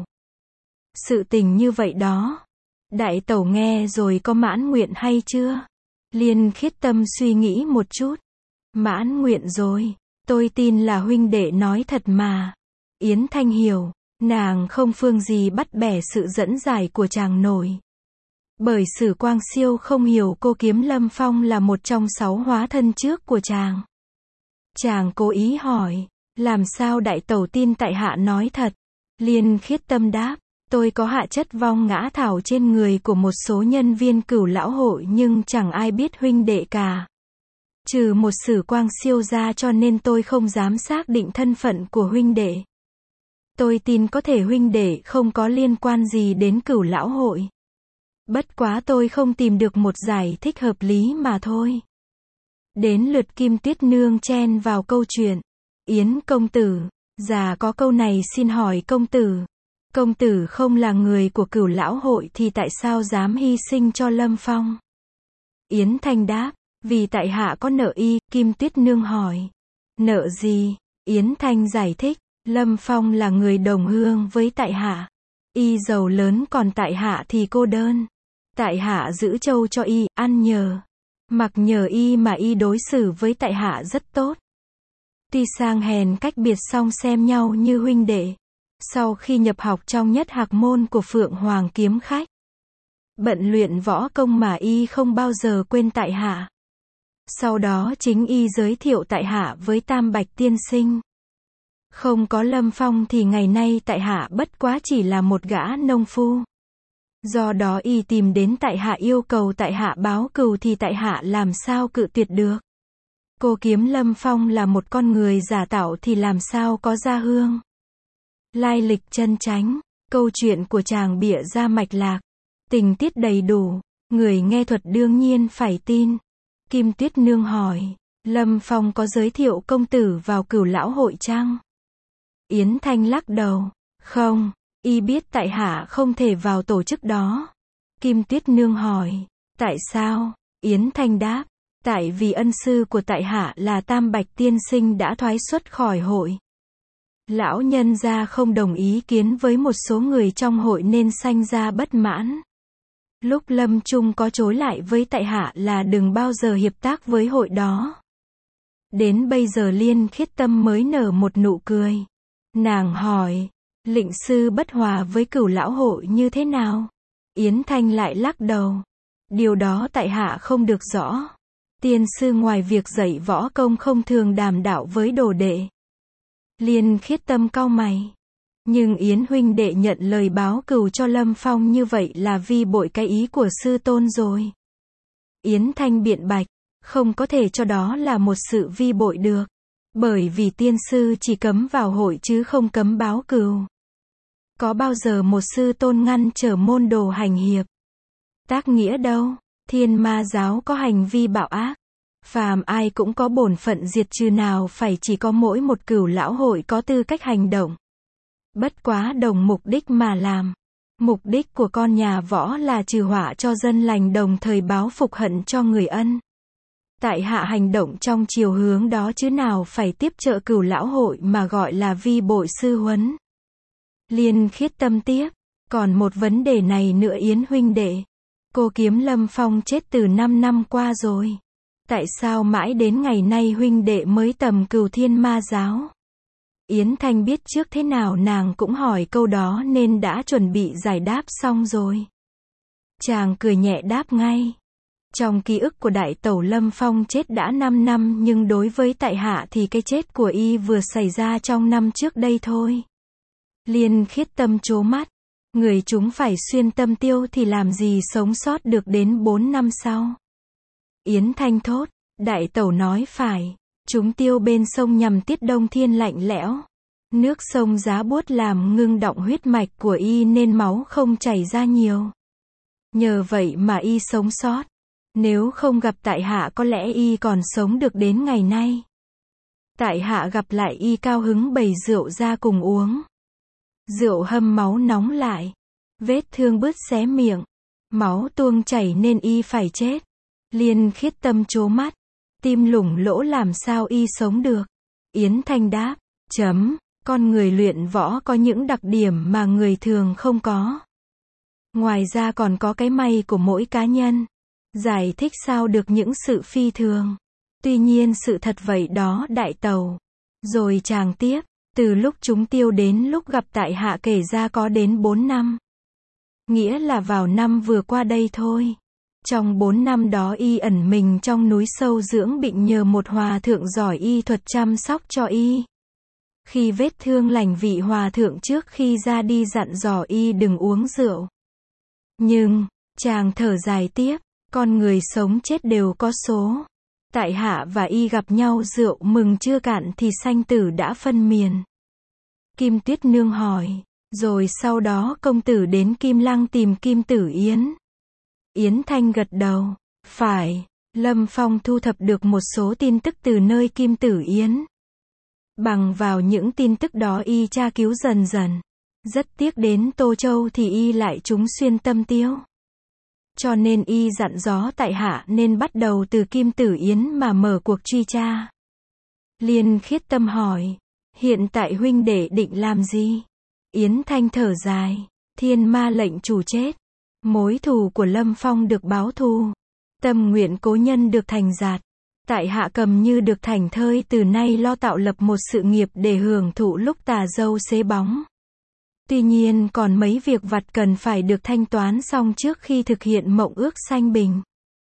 Sự tình như vậy đó. Đại tẩu nghe rồi có mãn nguyện hay chưa? Liên Khiết Tâm suy nghĩ một chút. Mãn nguyện rồi. Tôi tin là huynh đệ nói thật mà. Yến Thanh hiểu. Nàng không phương gì bắt bẻ sự dẫn giải của chàng nổi. Bởi Sử Quang Siêu không hiểu cô Kiếm Lâm Phong là một trong sáu hóa thân trước của chàng. Chàng cố ý hỏi. Làm sao đại tẩu tin tại hạ nói thật? Liên Khiết Tâm đáp. Tôi có hạ chất vong ngã thảo trên người của một số nhân viên Cửu Lão hội nhưng chẳng ai biết huynh đệ cả. Trừ một Sử Quang Siêu ra cho nên tôi không dám xác định thân phận của huynh đệ. Tôi tin có thể huynh đệ không có liên quan gì đến Cửu Lão hội. Bất quá tôi không tìm được một giải thích hợp lý mà thôi. Đến lượt Kim Tuyết Nương chen vào câu chuyện. Yến công tử, già có câu này xin hỏi công tử. Công tử không là người của Cửu Lão hội thì tại sao dám hy sinh cho Lâm Phong? Yến Thanh đáp, vì tại hạ có nợ y. Kim Tuyết Nương hỏi, nợ gì? Yến Thanh giải thích, Lâm Phong là người đồng hương với tại hạ. Y giàu lớn còn tại hạ thì cô đơn. Tại hạ giữ trâu cho y, ăn nhờ. Mặc nhờ y mà y đối xử với tại hạ rất tốt. Tuy sang hèn cách biệt song xem nhau như huynh đệ. Sau khi nhập học trong nhất hạc môn của Phượng Hoàng kiếm khách, bận luyện võ công mà y không bao giờ quên tại hạ. Sau đó chính y giới thiệu tại hạ với Tam Bạch tiên sinh. Không có Lâm Phong thì ngày nay tại hạ bất quá chỉ là một gã nông phu. Do đó y tìm đến tại hạ yêu cầu tại hạ báo cừu thì tại hạ làm sao cự tuyệt được. Cô Kiếm Lâm Phong là một con người giả tạo thì làm sao có gia hương. Lai lịch chân chánh, câu chuyện của chàng bịa ra mạch lạc, tình tiết đầy đủ, người nghe thuật đương nhiên phải tin. Kim Tuyết Nương hỏi, Lâm Phong có giới thiệu công tử vào Cửu Lão hội chăng? Yến Thanh lắc đầu, không, y biết tại hạ không thể vào tổ chức đó. Kim Tuyết Nương hỏi, tại sao? Yến Thanh đáp, tại vì ân sư của tại hạ là Tam Bạch tiên sinh đã thoái xuất khỏi hội. Lão nhân gia không đồng ý kiến với một số người trong hội nên sanh ra bất mãn. Lúc lâm chung có chối lại với tại hạ là đừng bao giờ hiệp tác với hội đó. Đến bây giờ Liên Khiết Tâm mới nở một nụ cười. Nàng hỏi, lệnh sư bất hòa với Cửu Lão hội như thế nào? Yến Thanh lại lắc đầu. Điều đó tại hạ không được rõ. Tiên sư ngoài việc dạy võ công không thường đàm đạo với đồ đệ. Liên Khiết Tâm cau mày. Nhưng Yến huynh đệ nhận lời báo cừu cho Lâm Phong như vậy là vi bội cái ý của sư tôn rồi. Yến Thanh biện bạch, không có thể cho đó là một sự vi bội được. Bởi vì tiên sư chỉ cấm vào hội chứ không cấm báo cừu. Có bao giờ một sư tôn ngăn trở môn đồ hành hiệp? Tác nghĩa đâu? Thiên ma giáo có hành vi bạo ác. Phàm ai cũng có bổn phận diệt trừ nào phải chỉ có mỗi một Cửu Lão hội có tư cách hành động. Bất quá đồng mục đích mà làm. Mục đích của con nhà võ là trừ họa cho dân lành đồng thời báo phục hận cho người ân. Tại hạ hành động trong chiều hướng đó chứ nào phải tiếp trợ Cửu Lão hội mà gọi là vi bội sư huấn. Liên Khiết Tâm tiếp, còn một vấn đề này nữa Yến huynh đệ. Cô Kiếm Lâm Phong chết từ năm năm qua rồi. Tại sao mãi đến ngày nay huynh đệ mới tầm cừu thiên ma giáo? Yến Thanh biết trước thế nào nàng cũng hỏi câu đó nên đã chuẩn bị giải đáp xong rồi. Chàng cười nhẹ đáp ngay. Trong ký ức của đại tẩu Lâm Phong chết đã năm năm nhưng đối với tại hạ thì cái chết của y vừa xảy ra trong năm trước đây thôi. Liên Khiết Tâm trố mắt. Người chúng phải xuyên tâm tiêu thì làm gì sống sót được đến bốn năm sau. Yến Thanh thốt, đại tẩu nói phải. Chúng tiêu bên sông nhằm tiết đông thiên lạnh lẽo. Nước sông giá buốt làm ngưng đọng huyết mạch của y nên máu không chảy ra nhiều. Nhờ vậy mà y sống sót. Nếu không gặp tại hạ có lẽ y còn sống được đến ngày nay. Tại hạ gặp lại y cao hứng bày rượu ra cùng uống. Rượu hâm máu nóng lại. Vết thương bứt xé miệng. Máu tuông chảy nên y phải chết. Liên Khiết Tâm trố mắt. Tim lủng lỗ làm sao y sống được. Yến Thanh đáp. Chấm. Con người luyện võ có những đặc điểm mà người thường không có. Ngoài ra còn có cái may của mỗi cá nhân. Giải thích sao được những sự phi thường. Tuy nhiên sự thật vậy đó đại tẩu. Rồi chàng tiếp. Từ lúc chúng tiêu đến lúc gặp tại hạ kể ra có đến bốn năm. Nghĩa là vào năm vừa qua đây thôi. Trong bốn năm đó y ẩn mình trong núi sâu dưỡng bệnh nhờ một hòa thượng giỏi y thuật chăm sóc cho y. Khi vết thương lành vị hòa thượng trước khi ra đi dặn dò y đừng uống rượu. Nhưng, chàng thở dài tiếp, con người sống chết đều có số. Tại hạ và y gặp nhau rượu mừng chưa cạn thì sanh tử đã phân miền. Kim Tuyết Nương hỏi, rồi sau đó công tử đến Kim Lăng tìm Kim Tử Yến. Yến Thanh gật đầu, phải, Lâm Phong thu thập được một số tin tức từ nơi Kim Tử Yến. Bằng vào những tin tức đó y tra cứu dần dần. Rất tiếc đến Tô Châu thì y lại trúng xuyên tâm tiêu. Cho nên y dặn dò tại hạ nên bắt đầu từ Kim Tử Yến mà mở cuộc truy tra. Liên Khiết Tâm hỏi, hiện tại huynh đệ định làm gì? Yến Thanh thở dài, Thiên Ma lệnh chủ chết. Mối thù của Lâm Phong được báo thù. Tâm nguyện cố nhân được thành giạt. Tại hạ cầm như được thành thơi từ nay lo tạo lập một sự nghiệp để hưởng thụ lúc tà dâu xế bóng. Tuy nhiên còn mấy việc vặt cần phải được thanh toán xong trước khi thực hiện mộng ước sanh bình.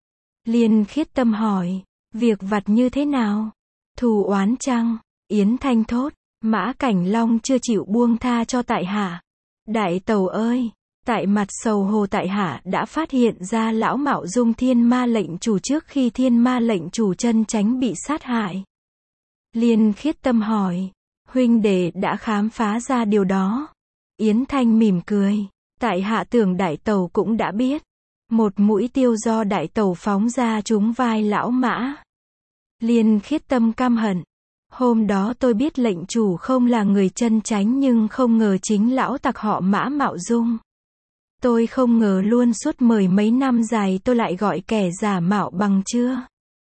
Liên Khiết Tâm hỏi, việc vặt như thế nào? Thù oán chăng? Yến Thanh thốt, Mã Cảnh Long chưa chịu buông tha cho tại hạ. Đại tẩu ơi! Tại mặt sầu hồ tại hạ đã phát hiện ra lão mạo dung Thiên Ma lệnh chủ trước khi Thiên Ma lệnh chủ chân tránh bị sát hại. Liên Khiết Tâm hỏi, huynh đệ đã khám phá ra điều đó. Yến Thanh mỉm cười, tại hạ tưởng đại tẩu cũng đã biết. Một mũi tiêu do đại tẩu phóng ra trúng vai lão Mã. Liên Khiết Tâm căm hận. Hôm đó tôi biết lệnh chủ không là người chân chánh nhưng không ngờ chính lão tặc họ Mã mạo dung. Tôi không ngờ luôn suốt mười mấy năm dài tôi lại gọi kẻ giả mạo bằng chưa.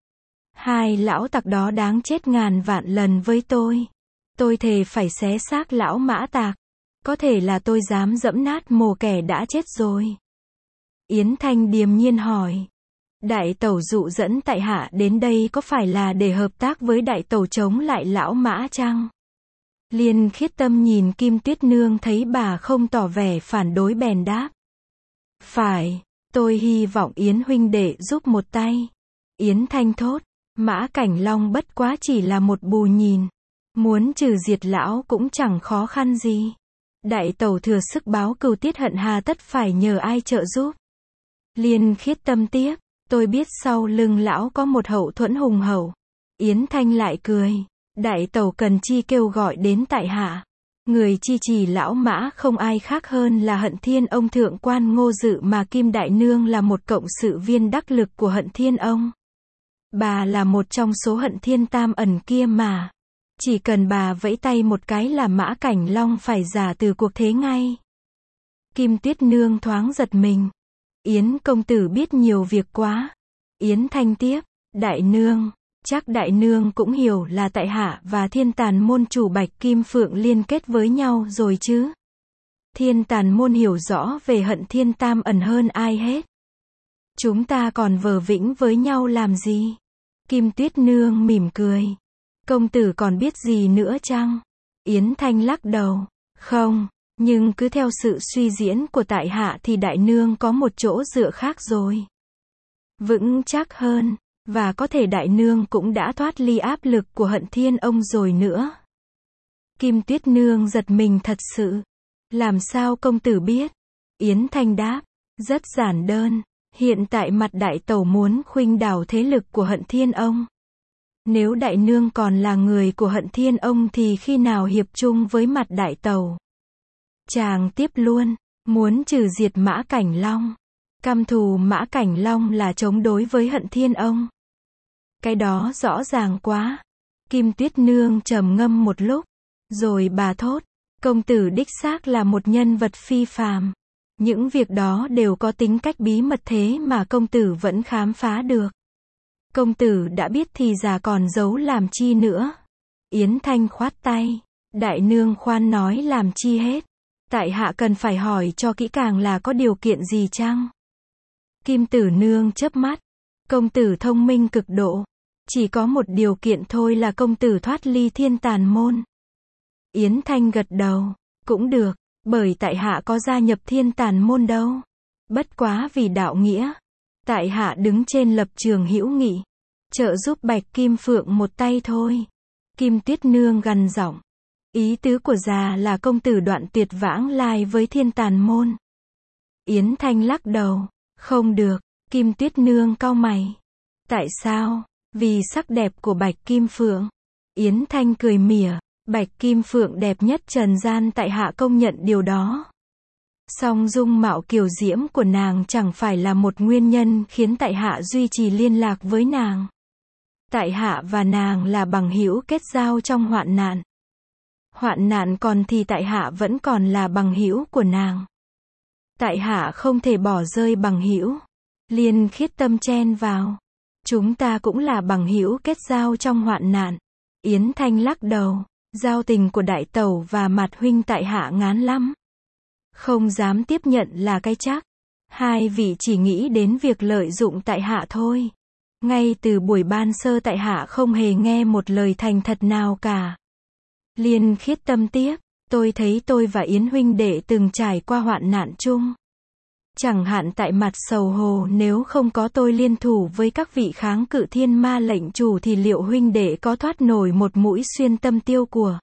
Hai lão tặc đó đáng chết ngàn vạn lần với tôi. Tôi thề phải xé xác lão Mã tạc. Có thể là tôi dám dẫm nát mồ kẻ đã chết rồi. Yến Thanh điềm nhiên hỏi. Đại tẩu dụ dẫn tại hạ đến đây có phải là để hợp tác với đại tẩu chống lại lão Mã chăng? Liên Khiết Tâm nhìn Kim Tuyết Nương thấy bà không tỏ vẻ phản đối bèn đáp. Phải, tôi hy vọng Yến huynh đệ giúp một tay. Yến Thanh thốt, Mã Cảnh Long bất quá chỉ là một bù nhìn. Muốn trừ diệt lão cũng chẳng khó khăn gì. Đại tẩu thừa sức báo cừu tiết hận hà tất phải nhờ ai trợ giúp. Liên Khiết Tâm tiếp, tôi biết sau lưng lão có một hậu thuẫn hùng hậu. Yến Thanh lại cười, đại tẩu cần chi kêu gọi đến tại hạ. Người chi trì lão Mã không ai khác hơn là Hận Thiên ông thượng quan Ngô Dự mà Kim Đại Nương là một cộng sự viên đắc lực của Hận Thiên ông. Bà là một trong số Hận Thiên tam ẩn kia mà. Chỉ cần bà vẫy tay một cái là Mã Cảnh Long phải giả từ cuộc thế ngay. Kim Tuyết Nương thoáng giật mình. Yến công tử biết nhiều việc quá. Yến Thanh tiếp, Đại Nương. Chắc Đại Nương cũng hiểu là tại hạ và Thiên Tàn môn chủ Bạch Kim Phượng liên kết với nhau rồi chứ. Thiên Tàn môn hiểu rõ về Hận Thiên tam ẩn hơn ai hết. Chúng ta còn vờ vĩnh với nhau làm gì? Kim Tuyết Nương mỉm cười. Công tử còn biết gì nữa chăng? Yến Thanh lắc đầu. Không, nhưng cứ theo sự suy diễn của tại hạ thì Đại Nương có một chỗ dựa khác rồi. Vững chắc hơn. Và có thể Đại Nương cũng đã thoát ly áp lực của Hận Thiên ông rồi nữa. Kim Tuyết Nương giật mình thật sự. Làm sao công tử biết? Yến Thanh đáp. Rất giản đơn. Hiện tại mặt đại tẩu muốn khuynh đảo thế lực của Hận Thiên ông. Nếu đại nương còn là người của Hận Thiên ông thì khi nào hiệp chung với mặt đại tẩu. Chàng tiếp luôn, muốn trừ diệt Mã Cảnh Long. Căm thù Mã Cảnh Long là chống đối với Hận Thiên ông. Cái đó rõ ràng quá. Kim Tuyết Nương trầm ngâm một lúc, rồi bà thốt, công tử đích xác là một nhân vật phi phàm. Những việc đó đều có tính cách bí mật thế mà công tử vẫn khám phá được. Công tử đã biết thì già còn giấu làm chi nữa. Yến Thanh khoát tay, đại nương khoan nói làm chi hết. Tại hạ cần phải hỏi cho kỹ càng là có điều kiện gì chăng? Kim Tử Nương chớp mắt, công tử thông minh cực độ. Chỉ có một điều kiện thôi là công tử thoát ly Thiên Tàn môn. Yến Thanh gật đầu, cũng được, bởi tại hạ có gia nhập Thiên Tàn môn đâu. Bất quá vì đạo nghĩa. Tại hạ đứng trên lập trường hữu nghị, trợ giúp Bạch Kim Phượng một tay thôi. Kim Tuyết Nương gằn giọng, ý tứ của già là công tử đoạn tuyệt vãng lai với Thiên Tàn môn. Yến Thanh lắc đầu, không được. Kim Tuyết Nương cau mày. Tại sao? Vì sắc đẹp của Bạch Kim Phượng. Yến Thanh cười mỉa, Bạch Kim Phượng đẹp nhất trần gian, tại hạ công nhận điều đó. Song dung mạo kiều diễm của nàng chẳng phải là một nguyên nhân khiến tại hạ duy trì liên lạc với nàng. Tại hạ và nàng là bằng hữu kết giao trong hoạn nạn. Hoạn nạn còn thì tại hạ vẫn còn là bằng hữu của nàng. Tại hạ không thể bỏ rơi bằng hữu. Liên Khiết Tâm chen vào. Chúng ta cũng là bằng hữu kết giao trong hoạn nạn. Yến Thanh lắc đầu, giao tình của đại tẩu và Mạt huynh tại hạ ngán lắm. Không dám tiếp nhận là cái chắc. Hai vị chỉ nghĩ đến việc lợi dụng tại hạ thôi. Ngay từ buổi ban sơ tại hạ không hề nghe một lời thành thật nào cả. Liên Khiết Tâm tiếc, tôi thấy tôi và Yến huynh đệ từng trải qua hoạn nạn chung. Chẳng hạn tại mặt Sầu Hồ, nếu không có tôi liên thủ với các vị kháng cự Thiên Ma lệnh chủ thì liệu huynh đệ có thoát nổi một mũi xuyên tâm tiêu của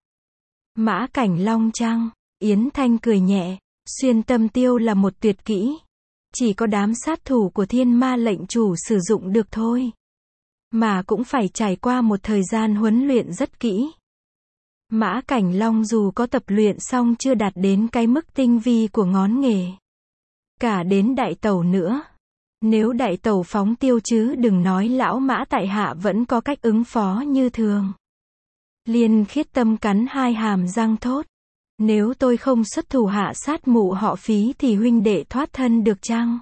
Mã Cảnh Long chăng? Yến Thanh cười nhẹ, xuyên tâm tiêu là một tuyệt kỹ. Chỉ có đám sát thủ của Thiên Ma lệnh chủ sử dụng được thôi. Mà cũng phải trải qua một thời gian huấn luyện rất kỹ. Mã Cảnh Long dù có tập luyện xong chưa đạt đến cái mức tinh vi của ngón nghề. Cả đến đại tẩu nữa. Nếu đại tẩu phóng tiêu chứ đừng nói lão Mã tại hạ vẫn có cách ứng phó như thường. Liên Khiết Tâm cắn hai hàm răng thốt. Nếu tôi không xuất thủ hạ sát mụ họ Phí thì huynh đệ thoát thân được chăng?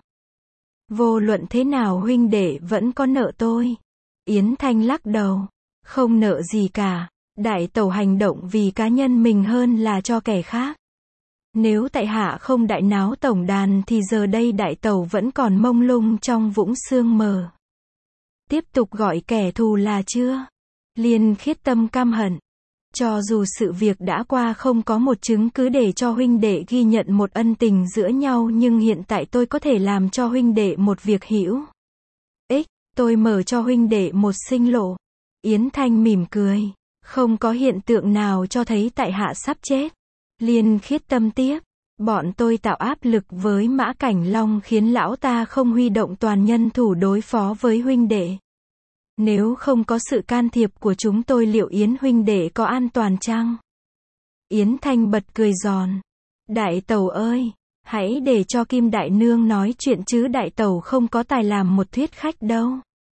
Vô luận thế nào huynh đệ vẫn có nợ tôi. Yến Thanh lắc đầu. Không nợ gì cả. Đại tẩu hành động vì cá nhân mình hơn là cho kẻ khác. Nếu tại hạ không đại náo tổng đàn thì giờ đây đại tẩu vẫn còn mông lung trong vũng sương mờ. Tiếp tục gọi kẻ thù là chưa? Liên Khiết Tâm căm hận. Cho dù sự việc đã qua không có một chứng cứ để cho huynh đệ ghi nhận một ân tình giữa nhau, nhưng hiện tại tôi có thể làm cho huynh đệ một việc hữu ích, tôi mở cho huynh đệ một sinh lộ. Yến Thanh mỉm cười. Không có hiện tượng nào cho thấy tại hạ sắp chết. Liên Khiết Tâm tiếp. Bọn tôi tạo áp lực với Mã Cảnh Long khiến lão ta không huy động toàn nhân thủ đối phó với huynh đệ. Nếu không có sự can thiệp của chúng tôi liệu Yến huynh đệ có an toàn chăng? Yến Thanh bật cười giòn. Đại tẩu ơi, hãy để cho Kim Đại Nương nói chuyện chứ đại tẩu không có tài làm một thuyết khách đâu.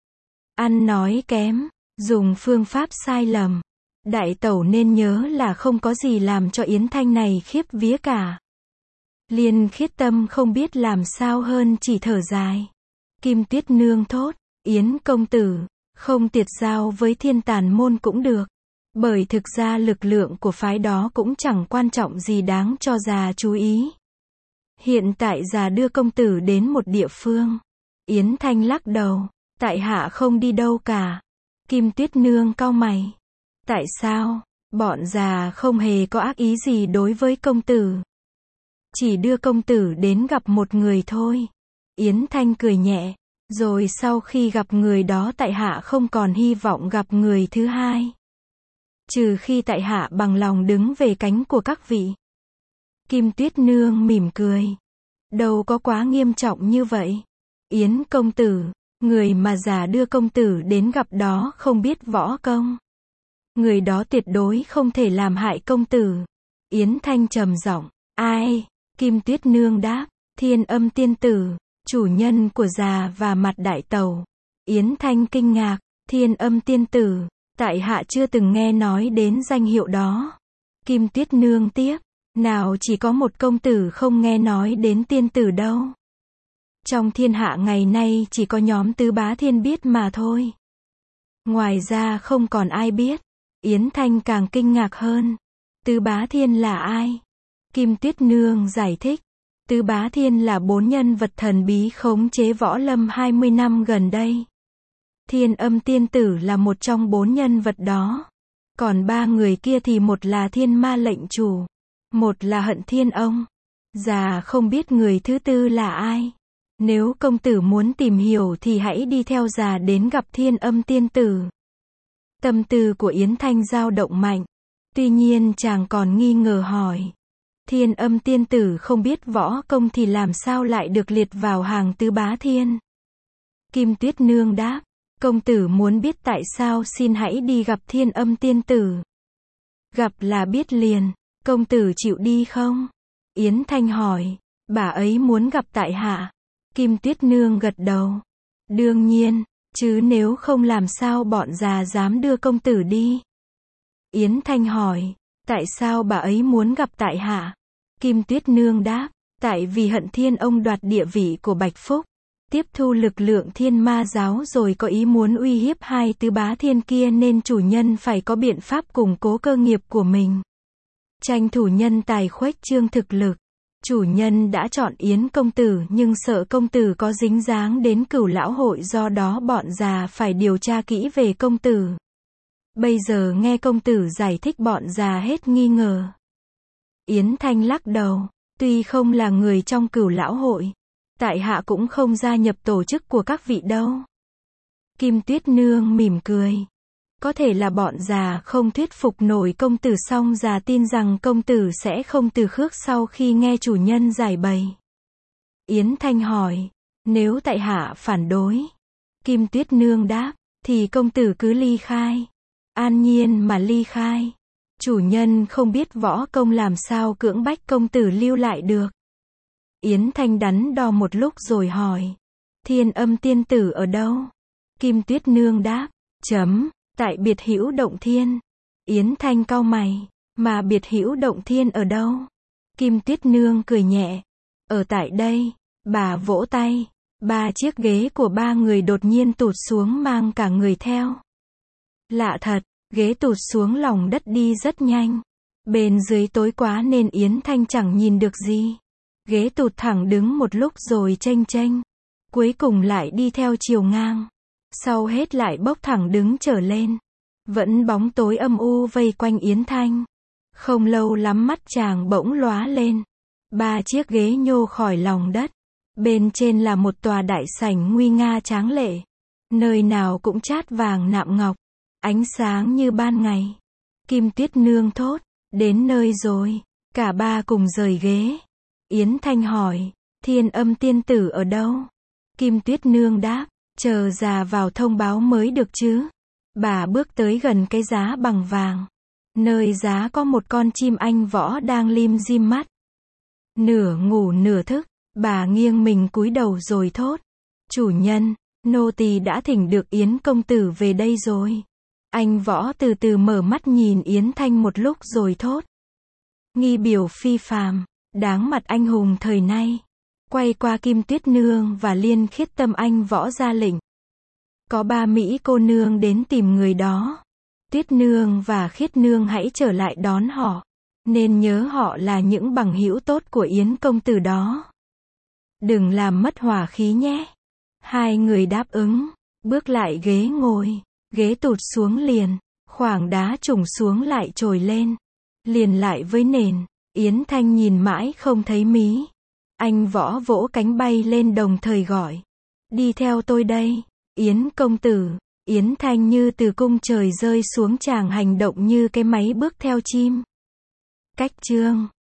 Ăn nói kém, dùng phương pháp sai lầm. Đại tẩu nên nhớ là không có gì làm cho Yến Thanh này khiếp vía cả. Liên Khiết Tâm không biết làm sao hơn chỉ thở dài. Kim Tuyết Nương thốt, Yến công tử, không tiệt giao với Thiên Tàn môn cũng được. Bởi thực ra lực lượng của phái đó cũng chẳng quan trọng gì đáng cho già chú ý. Hiện tại già đưa công tử đến một địa phương. Yến Thanh lắc đầu, tại hạ không đi đâu cả. Kim Tuyết Nương cau mày. Tại sao? Bọn già không hề có ác ý gì đối với công tử. Chỉ đưa công tử đến gặp một người thôi. Yến Thanh cười nhẹ. Rồi sau khi gặp người đó tại hạ không còn hy vọng gặp người thứ hai. Trừ khi tại hạ bằng lòng đứng về cánh của các vị. Kim Tuyết Nương mỉm cười. Đâu có quá nghiêm trọng như vậy. Yến công tử, Người mà già đưa công tử đến gặp đó không biết võ công. Người đó tuyệt đối không thể làm hại công tử. Yến Thanh trầm giọng, ai? Kim Tuyết Nương đáp, Thiên Âm tiên tử, chủ nhân của già và mặt đại tàu. Yến Thanh kinh ngạc, Thiên Âm tiên tử, tại hạ chưa từng nghe nói đến danh hiệu đó. Kim Tuyết Nương tiếp, nào chỉ có một công tử không nghe nói đến tiên tử đâu. Trong thiên hạ ngày nay chỉ có nhóm Tứ Bá Thiên biết mà thôi. Ngoài ra không còn ai biết. Yến Thanh càng kinh ngạc hơn. Tứ Bá Thiên là ai? Kim Tuyết Nương giải thích. Tứ Bá Thiên là bốn nhân vật thần bí khống chế võ lâm hai mươi năm gần đây. Thiên Âm tiên tử là một trong bốn nhân vật đó. Còn ba người kia thì một là Thiên Ma lệnh chủ, một là Hận Thiên Ông. Già không biết người thứ tư là ai. Nếu công tử muốn tìm hiểu thì hãy đi theo già đến gặp Thiên Âm tiên tử. Tâm tư của Yến Thanh dao động mạnh. Tuy nhiên chàng còn nghi ngờ hỏi. Thiên Âm tiên tử không biết võ công thì làm sao lại được liệt vào hàng Tứ Bá Thiên? Kim Tuyết Nương đáp, công tử muốn biết tại sao xin hãy đi gặp Thiên Âm tiên tử. Gặp là biết liền, công tử chịu đi không? Yến Thanh hỏi, bà ấy muốn gặp tại hạ. Kim Tuyết Nương gật đầu. Đương nhiên, chứ nếu không làm sao bọn già dám đưa công tử đi? Yến Thanh hỏi, tại sao bà ấy muốn gặp tại hạ? Kim Tuyết Nương đáp, tại vì Hận Thiên Ông đoạt địa vị của Bạch Phúc, tiếp thu lực lượng Thiên Ma giáo rồi có ý muốn uy hiếp hai Tứ Bá Thiên kia nên chủ nhân phải có biện pháp củng cố cơ nghiệp của mình. Tranh thủ nhân tài khuếch trương thực lực. Chủ nhân đã chọn Yến công tử nhưng sợ công tử có dính dáng đến Cửu Lão hội, do đó bọn già phải điều tra kỹ về công tử. Bây giờ nghe công tử giải thích bọn già hết nghi ngờ. Yến Thanh lắc đầu, tuy không là người trong Cửu Lão hội, tại hạ cũng không gia nhập tổ chức của các vị đâu. Kim Tuyết Nương mỉm cười. Có thể là bọn già không thuyết phục nổi công tử, song già tin rằng công tử sẽ không từ khước sau khi nghe chủ nhân giải bày. Yến Thanh hỏi, nếu tại hạ phản đối? Kim Tuyết Nương đáp, thì công tử cứ ly khai. An nhiên mà ly khai. Chủ nhân không biết võ công làm sao cưỡng bách công tử lưu lại được. Yến Thanh đắn đo một lúc rồi hỏi, Thiên Âm tiên tử ở đâu? Kim Tuyết Nương đáp, chấm, tại Biệt Hữu Động Thiên. Yến Thanh cau mày, mà Biệt Hữu Động Thiên ở đâu? Kim Tuyết Nương cười nhẹ, ở tại đây. Bà vỗ tay, ba chiếc ghế của ba người đột nhiên tụt xuống mang cả người theo. Lạ thật, ghế tụt xuống lòng đất đi rất nhanh. Bên dưới tối quá nên Yến Thanh chẳng nhìn được gì. Ghế tụt thẳng đứng một lúc rồi chênh chênh, cuối cùng lại đi theo chiều ngang, sau hết lại bốc thẳng đứng trở lên. Vẫn bóng tối âm u vây quanh Yến Thanh. Không lâu lắm mắt chàng bỗng lóa lên. Ba chiếc ghế nhô khỏi lòng đất. Bên trên là một tòa đại sảnh nguy nga tráng lệ. Nơi nào cũng chát vàng nạm ngọc, ánh sáng như ban ngày. Kim Tuyết Nương thốt, đến nơi rồi. Cả ba cùng rời ghế. Yến Thanh hỏi, Thiên Âm tiên tử ở đâu? Kim Tuyết Nương đáp, chờ già vào thông báo mới được chứ. Bà bước tới gần cái giá bằng vàng. Nơi giá có một con chim anh võ đang lim dim mắt. Nửa ngủ nửa thức, bà nghiêng mình cúi đầu rồi thốt, chủ nhân, nô tỳ đã thỉnh được Yến công tử về đây rồi. Anh võ từ từ mở mắt nhìn Yến Thanh một lúc rồi thốt, nghi biểu phi phàm, đáng mặt anh hùng thời nay. Quay qua Kim Tuyết Nương và Liên Khiết Tâm, anh võ ra lệnh, có ba mỹ cô nương đến tìm người đó. Tuyết Nương và Khiết Nương hãy trở lại đón họ, nên nhớ họ là những bằng hữu tốt của Yến công tử đó. Đừng làm mất hòa khí nhé. Hai người đáp ứng, bước lại ghế ngồi. Ghế tụt xuống liền, khoảng đá trùng xuống lại trồi lên, liền lại với nền. Yến Thanh nhìn mãi không thấy mí. Anh võ vỗ cánh bay lên đồng thời gọi, đi theo tôi đây, Yến công tử. Yến Thanh như từ cung trời rơi xuống, chàng hành động như cái máy bước theo chim. Cách chương